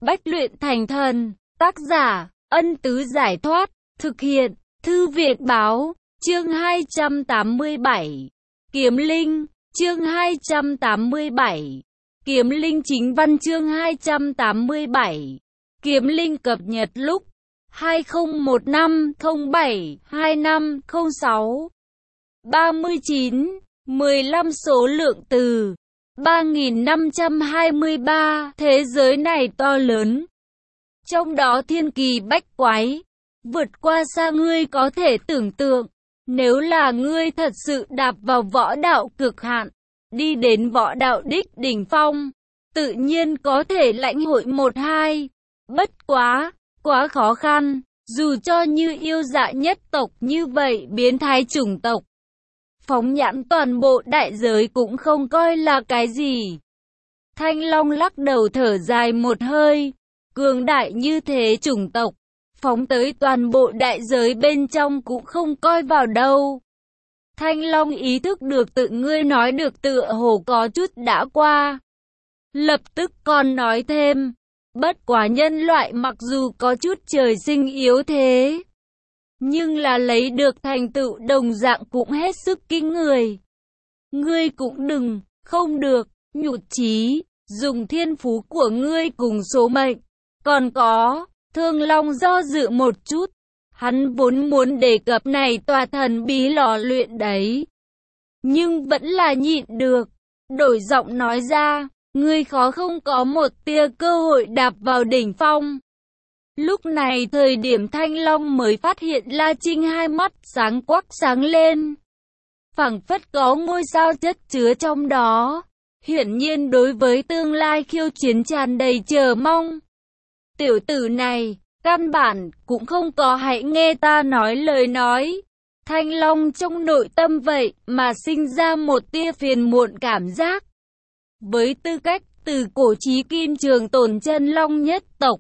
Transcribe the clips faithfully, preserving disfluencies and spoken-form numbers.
Bách luyện thành thần, tác giả, Ân Tứ Giải Thoát, thực hiện, Thư viện Báo, chương hai trăm tám mươi bảy, Kiếm Linh, chương hai trăm tám mươi bảy, Kiếm Linh chính văn chương hai trăm tám mươi bảy, Kiếm Linh cập nhật lúc hai không một năm không bảy hai năm không sáu, ba mươi chín, mười lăm số lượng từ ba nghìn năm trăm hai mươi ba. Thế giới này to lớn, trong đó thiên kỳ bách quái, vượt qua xa ngươi có thể tưởng tượng. Nếu là ngươi thật sự đạp vào võ đạo cực hạn, đi đến võ đạo đích đỉnh phong, tự nhiên có thể lãnh hội một hai. Bất quá, quá khó khăn, dù cho như yêu dạ nhất tộc như vậy biến thái chủng tộc, phóng nhãn toàn bộ đại giới cũng không coi là cái gì. Thanh Long lắc đầu thở dài một hơi, cường đại như thế chủng tộc, phóng tới toàn bộ đại giới bên trong cũng không coi vào đâu. Thanh Long ý thức được tự ngươi nói được tựa hồ có chút đã qua. Lập tức còn nói thêm, bất quá nhân loại mặc dù có chút trời sinh yếu thế, nhưng là lấy được thành tựu đồng dạng cũng hết sức kinh người. Ngươi cũng đừng, không được, nhụt chí, dùng thiên phú của ngươi cùng số mệnh. Còn có, Thương Long do dự một chút, hắn vốn muốn đề cập này tòa thần bí lò luyện đấy, nhưng vẫn là nhịn được, đổi giọng nói ra, ngươi khó không có một tia cơ hội đạp vào đỉnh phong. Lúc này thời điểm Thanh Long mới phát hiện La Trinh hai mắt sáng quắc sáng lên, phảng phất có ngôi sao chất chứa trong đó, hiển nhiên đối với tương lai khiêu chiến tràn đầy chờ mong. Tiểu tử này, căn bản cũng không có hãy nghe ta nói lời nói. Thanh Long trong nội tâm vậy mà sinh ra một tia phiền muộn cảm giác. Với tư cách từ cổ chí kim trường tồn chân long nhất tộc,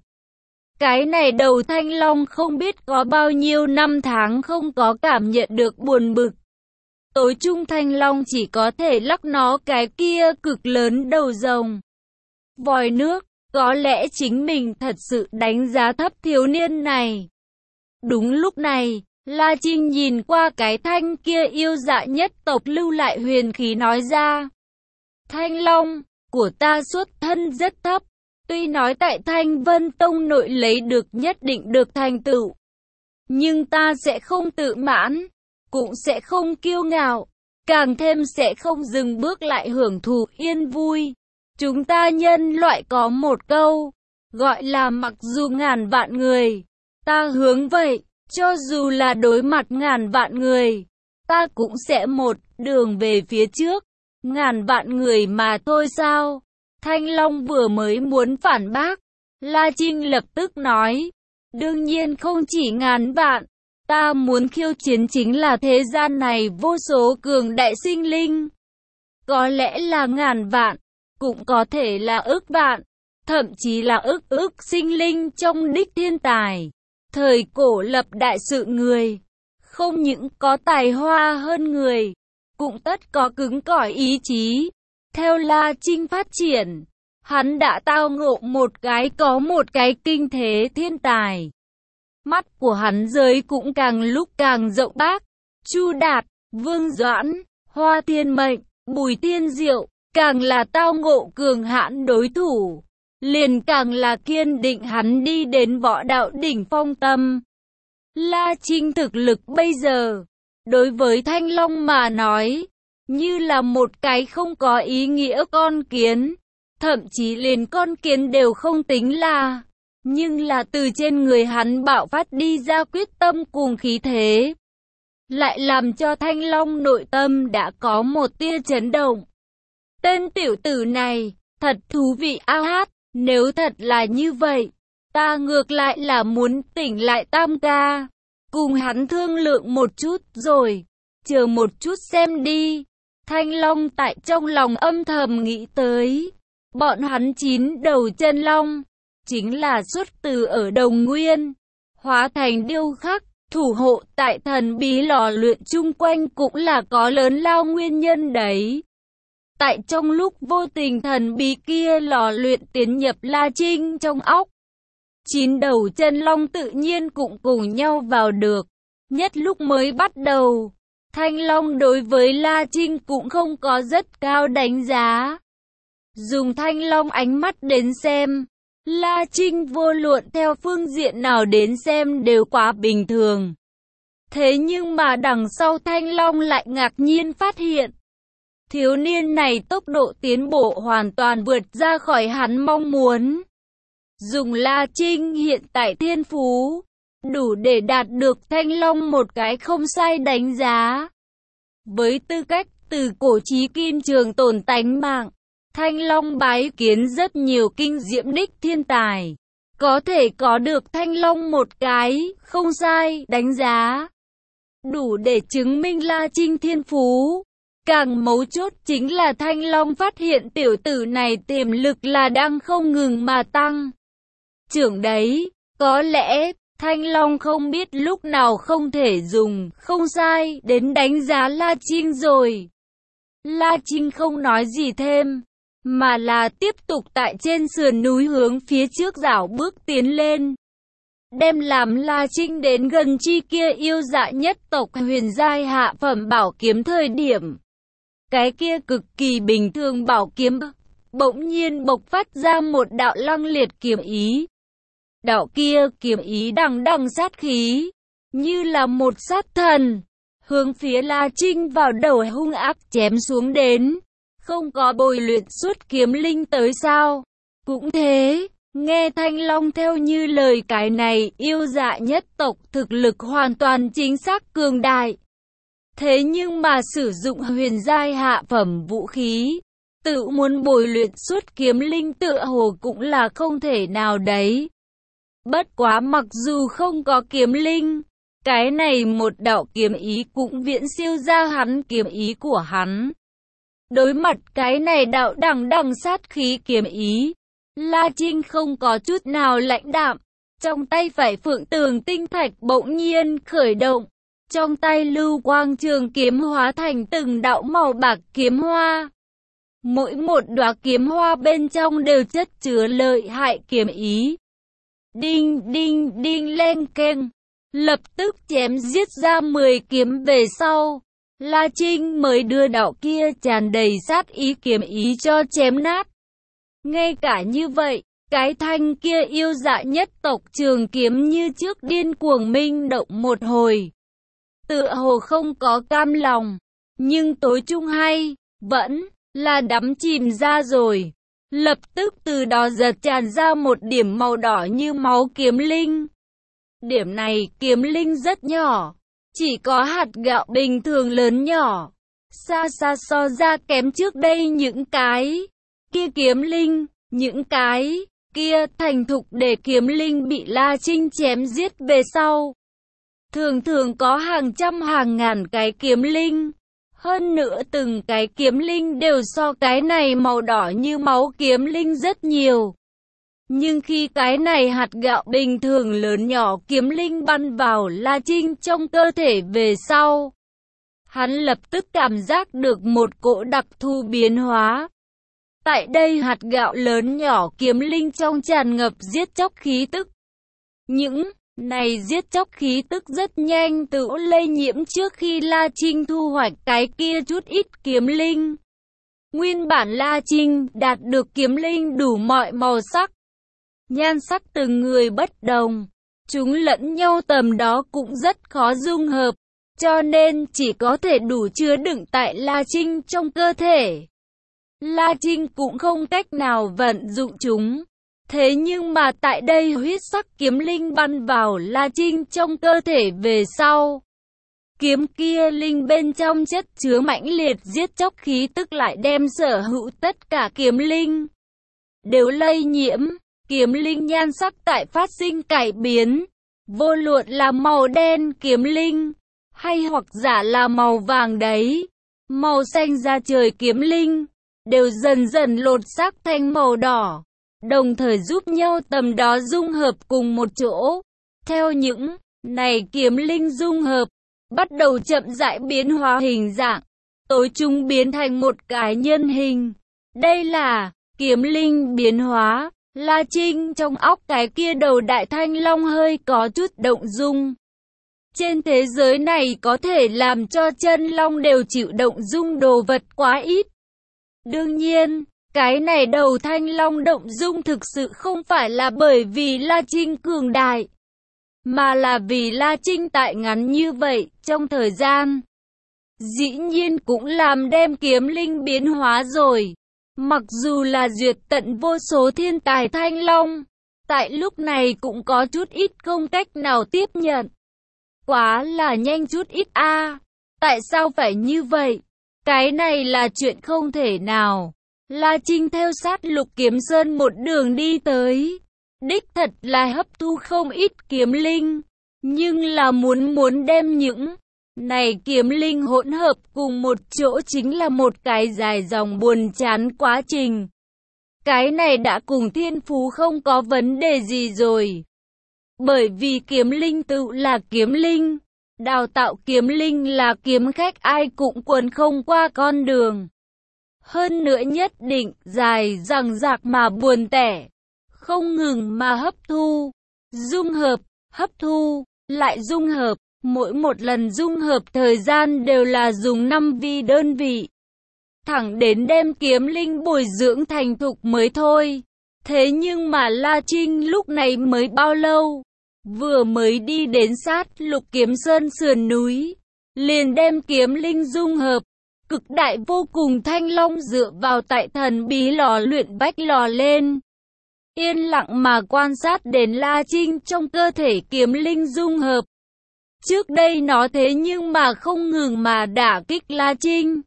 cái này đầu Thanh Long không biết có bao nhiêu năm tháng không có cảm nhận được buồn bực. Tối trung Thanh Long chỉ có thể lắc nó cái kia cực lớn đầu rồng vòi nước. Có lẽ chính mình thật sự đánh giá thấp thiếu niên này. Đúng lúc này, La Trinh nhìn qua cái thanh kia yêu dạ nhất tộc lưu lại huyền khí nói ra. Thanh Long, của ta xuất thân rất thấp, tuy nói tại Thanh Vân Tông nội lấy được nhất định được thành tựu, nhưng ta sẽ không tự mãn, cũng sẽ không kiêu ngạo, càng thêm sẽ không dừng bước lại hưởng thụ yên vui. Chúng ta nhân loại có một câu, gọi là mặc dù ngàn vạn người, ta hướng vậy, cho dù là đối mặt ngàn vạn người, ta cũng sẽ một đường về phía trước, ngàn vạn người mà thôi sao? Thanh Long vừa mới muốn phản bác, La Trinh lập tức nói, đương nhiên không chỉ ngàn vạn, ta muốn khiêu chiến chính là thế gian này vô số cường đại sinh linh, có lẽ là ngàn vạn, cũng có thể là ức vạn, thậm chí là ức ức sinh linh trong đích thiên tài. Thời cổ lập đại sự người, không những có tài hoa hơn người, cũng tất có cứng cỏi ý chí. Theo La Trinh phát triển, hắn đã tao ngộ một cái có một cái kinh thế thiên tài. Mắt của hắn giới cũng càng lúc càng rộng bác. Chu Đạt, Vương Doãn, Hoa Thiên Mệnh, Bùi Thiên Diệu, càng là tao ngộ cường hãn đối thủ, liền càng là kiên định hắn đi đến võ đạo đỉnh phong tâm. La Trinh thực lực bây giờ, đối với Thanh Long mà nói, như là một cái không có ý nghĩa con kiến, thậm chí liền con kiến đều không tính là, nhưng là từ trên người hắn bạo phát đi ra quyết tâm cùng khí thế, lại làm cho Thanh Long nội tâm đã có một tia chấn động. Tên tiểu tử này, thật thú vị a hát, nếu thật là như vậy, ta ngược lại là muốn tỉnh lại Tam ca, cùng hắn thương lượng một chút rồi, chờ một chút xem đi. Thanh Long tại trong lòng âm thầm nghĩ tới, bọn hắn chín đầu chân long, chính là xuất từ ở Đồng Nguyên, hóa thành điêu khắc, thủ hộ tại thần bí lò luyện chung quanh cũng là có lớn lao nguyên nhân đấy. Tại trong lúc vô tình thần bí kia lò luyện tiến nhập La Trinh trong óc, chín đầu chân long tự nhiên cũng cùng nhau vào được. Nhất lúc mới bắt đầu, Thanh Long đối với La Trinh cũng không có rất cao đánh giá. Dùng Thanh Long ánh mắt đến xem, La Trinh vô luận theo phương diện nào đến xem đều quá bình thường. Thế nhưng mà đằng sau Thanh Long lại ngạc nhiên phát hiện, thiếu niên này tốc độ tiến bộ hoàn toàn vượt ra khỏi hắn mong muốn. Dùng La Trinh hiện tại thiên phú, đủ để đạt được Thanh Long một cái không sai đánh giá. Với tư cách từ cổ chí kim trường tồn tánh mạng, Thanh Long bái kiến rất nhiều kinh diễm đích thiên tài. Có thể có được Thanh Long một cái không sai đánh giá, đủ để chứng minh La Trinh thiên phú. Càng mấu chốt chính là Thanh Long phát hiện tiểu tử này tiềm lực là đang không ngừng mà tăng trưởng đấy. Có lẽ Thanh Long không biết lúc nào không thể dùng không sai đến đánh giá La Trinh rồi. La Trinh không nói gì thêm, mà là tiếp tục tại trên sườn núi hướng phía trước dạo bước tiến lên. Đem làm La Trinh đến gần chi kia yêu dạ nhất tộc huyền giai hạ phẩm bảo kiếm thời điểm, cái kia cực kỳ bình thường bảo kiếm bỗng nhiên bộc phát ra một đạo lăng liệt kiếm ý. Đạo kia kiếm ý đằng đằng sát khí, như là một sát thần, hướng phía La Trinh vào đầu hung ác chém xuống đến. Không có bồi luyện suốt kiếm linh tới sao? Cũng thế, nghe Thanh Long theo như lời cái này, yêu dạ nhất tộc thực lực hoàn toàn chính xác cường đại. Thế nhưng mà sử dụng huyền giai hạ phẩm vũ khí, tự muốn bồi luyện suốt kiếm linh tựa hồ cũng là không thể nào đấy. Bất quá mặc dù không có kiếm linh, cái này một đạo kiếm ý cũng viễn siêu ra hắn kiếm ý của hắn. Đối mặt cái này đạo đằng đằng sát khí kiếm ý, La Trinh không có chút nào lãnh đạm. Trong tay phải phượng tường tinh thạch bỗng nhiên khởi động. Trong tay lưu quang trường kiếm hóa thành từng đạo màu bạc kiếm hoa. Mỗi một đóa kiếm hoa bên trong đều chất chứa lợi hại kiếm ý. Đinh đinh đinh len keng. Lập tức chém giết ra mười kiếm về sau, La Trinh mới đưa đạo kia tràn đầy sát ý kiếm ý cho chém nát. Ngay cả như vậy, cái thanh kia yêu dạ nhất tộc trường kiếm như trước điên cuồng minh động một hồi. Tựa hồ không có cam lòng, nhưng tối trung hay, vẫn là đắm chìm ra rồi. Lập tức từ đó giật tràn ra một điểm màu đỏ như máu kiếm linh. Điểm này kiếm linh rất nhỏ, chỉ có hạt gạo bình thường lớn nhỏ, xa xa so ra kém trước đây những cái kia kiếm linh, những cái kia thành thục để kiếm linh bị La Trinh chém giết về sau. Thường thường có hàng trăm hàng ngàn cái kiếm linh, hơn nữa từng cái kiếm linh đều so cái này màu đỏ như máu kiếm linh rất nhiều. Nhưng khi cái này hạt gạo bình thường lớn nhỏ kiếm linh bắn vào La Trinh trong cơ thể về sau, hắn lập tức cảm giác được một cỗ đặc thù biến hóa. Tại đây hạt gạo lớn nhỏ kiếm linh trong tràn ngập giết chóc khí tức. Những này giết chóc khí tức rất nhanh tự lây nhiễm trước khi La Trinh thu hoạch cái kia chút ít kiếm linh. Nguyên bản La Trinh đạt được kiếm linh đủ mọi màu sắc. Nhan sắc từng người bất đồng, chúng lẫn nhau tầm đó cũng rất khó dung hợp, cho nên chỉ có thể đủ chứa đựng tại La Trinh trong cơ thể. La Trinh cũng không cách nào vận dụng chúng. Thế nhưng mà tại đây huyết sắc kiếm linh bắn vào La Trinh trong cơ thể về sau, kiếm kia linh bên trong chất chứa mãnh liệt giết chóc khí tức lại đem sở hữu tất cả kiếm linh đều lây nhiễm. Kiếm linh nhan sắc tại phát sinh cải biến, vô luận là màu đen kiếm linh, hay hoặc giả là màu vàng đấy, màu xanh da trời kiếm linh, đều dần dần lột xác thành màu đỏ, đồng thời giúp nhau tầm đó dung hợp cùng một chỗ. Theo những này kiếm linh dung hợp, bắt đầu chậm rãi biến hóa hình dạng, tối trung biến thành một cái nhân hình. Đây là kiếm linh biến hóa. La Trinh trong óc cái kia đầu đại thanh long hơi có chút động dung. Trên thế giới này có thể làm cho chân long đều chịu động dung đồ vật quá ít. Đương nhiên, cái này đầu thanh long động dung thực sự không phải là bởi vì La Trinh cường đại, mà là vì La Trinh tại ngắn như vậy, trong thời gian, dĩ nhiên cũng làm đem kiếm linh biến hóa rồi. Mặc dù là duyệt tận vô số thiên tài thanh long, tại lúc này cũng có chút ít không cách nào tiếp nhận. Quá là nhanh chút ít a. À. Tại sao phải như vậy? Cái này là chuyện không thể nào. La Trinh theo sát Lục Kiếm Sơn một đường đi tới. Đích thật là hấp thu không ít kiếm linh. Nhưng là muốn muốn đem những này kiếm linh hỗn hợp cùng một chỗ chính là một cái dài dòng buồn chán quá trình. Cái này đã cùng thiên phú không có vấn đề gì rồi. Bởi vì kiếm linh tự là kiếm linh. Đào tạo kiếm linh là kiếm khách ai cũng quần không qua con đường. Hơn nữa nhất định dài dằng dặc mà buồn tẻ. Không ngừng mà hấp thu, dung hợp, hấp thu, lại dung hợp. Mỗi một lần dung hợp thời gian đều là dùng năm vi đơn vị. Thẳng đến đem kiếm linh bồi dưỡng thành thục mới thôi. Thế nhưng mà La Trinh lúc này mới bao lâu? Vừa mới đi đến sát Lục Kiếm Sơn sườn núi. Liền đem kiếm linh dung hợp. Cực đại vô cùng thanh long dựa vào tại thần bí lò luyện bách lò lên. Yên lặng mà quan sát đến La Trinh trong cơ thể kiếm linh dung hợp. Trước đây nó thế nhưng mà không ngừng mà đả kích La Trinh.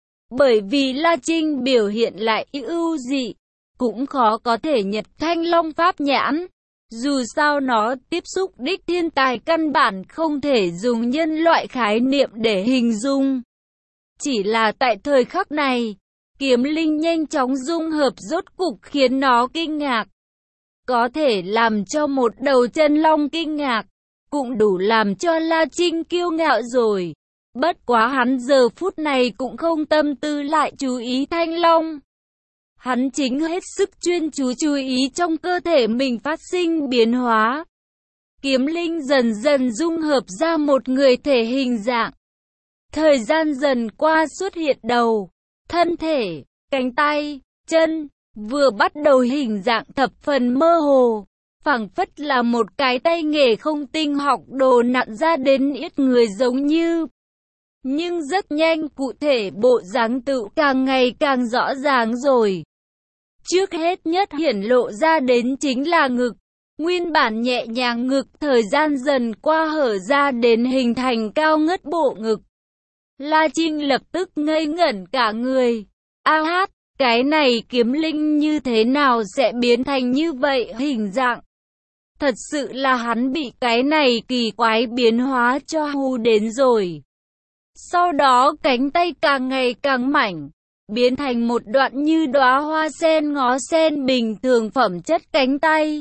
Bởi vì La Trinh biểu hiện lại ưu dị, cũng khó có thể nhập thanh long pháp nhãn. Dù sao nó tiếp xúc đích thiên tài căn bản không thể dùng nhân loại khái niệm để hình dung. Chỉ là tại thời khắc này, kiếm linh nhanh chóng dung hợp rốt cục khiến nó kinh ngạc. Có thể làm cho một đầu chân long kinh ngạc, cũng đủ làm cho La Trinh kiêu ngạo rồi. Bất quá hắn giờ phút này cũng không tâm tư lại chú ý thanh long. Hắn chính hết sức chuyên chú chú ý trong cơ thể mình phát sinh biến hóa. Kiếm linh dần dần dung hợp ra một người thể hình dạng. Thời gian dần qua xuất hiện đầu, thân thể, cánh tay, chân, vừa bắt đầu hình dạng thập phần mơ hồ. Phảng phất là một cái tay nghề không tinh học đồ nặn ra đến ít người giống như. Nhưng rất nhanh cụ thể bộ dáng tự càng ngày càng rõ ràng rồi. Trước hết nhất hiển lộ ra đến chính là ngực. Nguyên bản nhẹ nhàng ngực thời gian dần qua hở ra đến hình thành cao ngất bộ ngực. La Trinh lập tức ngây ngẩn cả người. A hát, cái này kiếm linh như thế nào sẽ biến thành như vậy hình dạng? Thật sự là hắn bị cái này kỳ quái biến hóa cho hù đến rồi. Sau đó cánh tay càng ngày càng mảnh, biến thành một đoạn như đóa hoa sen ngó sen bình thường phẩm chất cánh tay.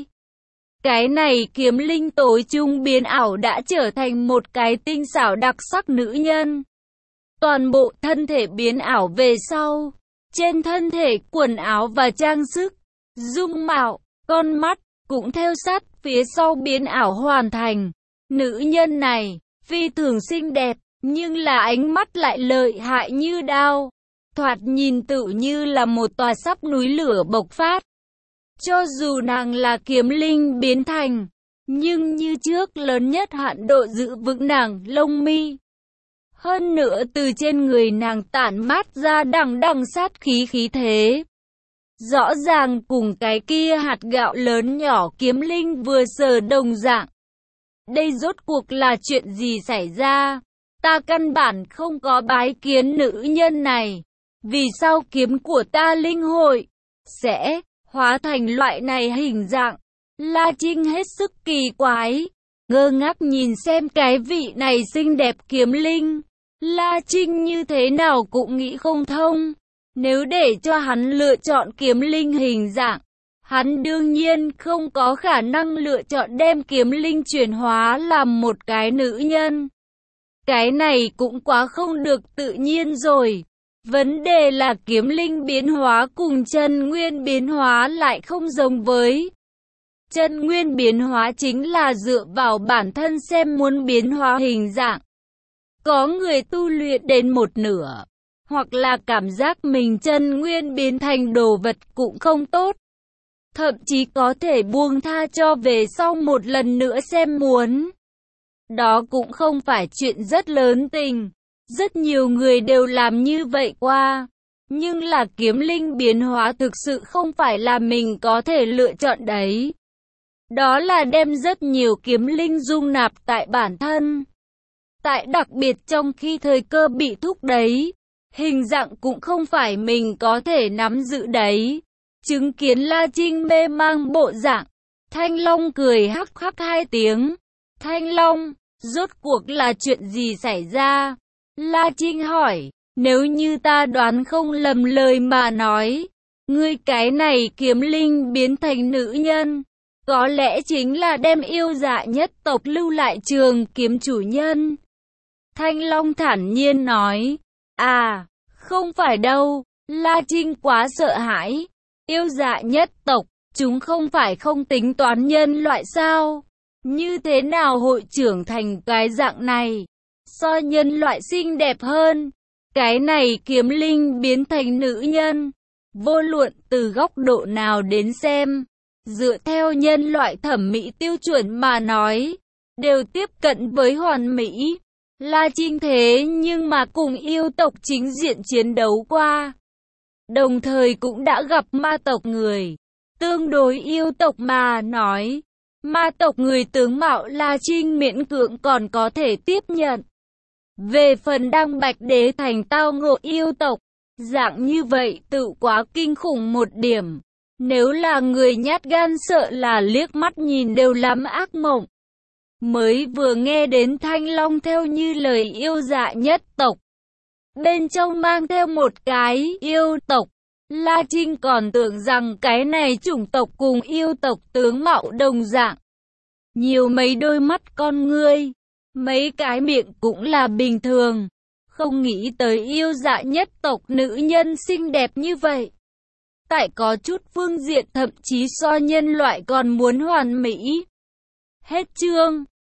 Cái này kiếm linh tối trung biến ảo đã trở thành một cái tinh xảo đặc sắc nữ nhân. Toàn bộ thân thể biến ảo về sau, trên thân thể quần áo và trang sức, dung mạo, con mắt cũng theo sát phía sau biến ảo hoàn thành. Nữ nhân này phi thường xinh đẹp, nhưng là ánh mắt lại lợi hại như đao, thoạt nhìn tự như là một tòa sắp núi lửa bộc phát. Cho dù nàng là kiếm linh biến thành, nhưng như trước lớn nhất hạn độ giữ vững nàng lông mi. Hơn nữa từ trên người nàng tản mát ra đằng đằng sát khí khí thế. Rõ ràng cùng cái kia hạt gạo lớn nhỏ kiếm linh vừa sờ đồng dạng. Đây rốt cuộc là chuyện gì xảy ra? Ta căn bản không có bái kiến nữ nhân này. Vì sao kiếm của ta linh hội sẽ hóa thành loại này hình dạng? La Trinh hết sức kỳ quái, ngơ ngác nhìn xem cái vị này xinh đẹp kiếm linh. La Trinh như thế nào cũng nghĩ không thông. Nếu để cho hắn lựa chọn kiếm linh hình dạng, hắn đương nhiên không có khả năng lựa chọn đem kiếm linh chuyển hóa làm một cái nữ nhân. Cái này cũng quá không được tự nhiên rồi. Vấn đề là kiếm linh biến hóa cùng chân nguyên biến hóa lại không giống với. Chân nguyên biến hóa chính là dựa vào bản thân xem muốn biến hóa hình dạng. Có người tu luyện đến một nửa, hoặc là cảm giác mình chân nguyên biến thành đồ vật cũng không tốt. Thậm chí có thể buông tha cho về sau một lần nữa xem muốn. Đó cũng không phải chuyện rất lớn tình. Rất nhiều người đều làm như vậy qua. Nhưng là kiếm linh biến hóa thực sự không phải là mình có thể lựa chọn đấy. Đó là đem rất nhiều kiếm linh dung nạp tại bản thân. Tại đặc biệt trong khi thời cơ bị thúc đấy, hình dạng cũng không phải mình có thể nắm giữ đấy. Chứng kiến La Trinh mê mang bộ dạng, Thanh Long cười hắc hắc hai tiếng. Thanh Long, rốt cuộc là chuyện gì xảy ra? La Trinh hỏi, nếu như ta đoán không lầm lời mà nói, ngươi cái này kiếm linh biến thành nữ nhân, có lẽ chính là đem yêu dạ nhất tộc lưu lại trường kiếm chủ nhân. Thanh Long thản nhiên nói, à, không phải đâu, La Trinh quá sợ hãi, yêu dạ nhất tộc, chúng không phải không tính toán nhân loại sao? Như thế nào hội trưởng thành cái dạng này? So nhân loại xinh đẹp hơn. Cái này kiếm linh biến thành nữ nhân. Vô luận từ góc độ nào đến xem, dựa theo nhân loại thẩm mỹ tiêu chuẩn mà nói, đều tiếp cận với hoàn mỹ. La Trinh thế nhưng mà cùng yêu tộc chính diện chiến đấu qua. Đồng thời cũng đã gặp ma tộc người. Tương đối yêu tộc mà nói, ma tộc người tướng mạo La Trinh miễn cưỡng còn có thể tiếp nhận. Về phần Đăng Bạch Đế thành tao ngộ yêu tộc, dạng như vậy tự quá kinh khủng một điểm. Nếu là người nhát gan sợ là liếc mắt nhìn đều lắm ác mộng. Mới vừa nghe đến Thanh Long theo như lời yêu dạ nhất tộc, bên trong mang theo một cái yêu tộc, La Trinh còn tưởng rằng cái này chủng tộc cùng yêu tộc tướng mạo đồng dạng. Nhiều mấy đôi mắt con ngươi, mấy cái miệng cũng là bình thường. Không nghĩ tới yêu dạ nhất tộc nữ nhân xinh đẹp như vậy. Tại có chút phương diện thậm chí so nhân loại còn muốn hoàn mỹ. Hết chương.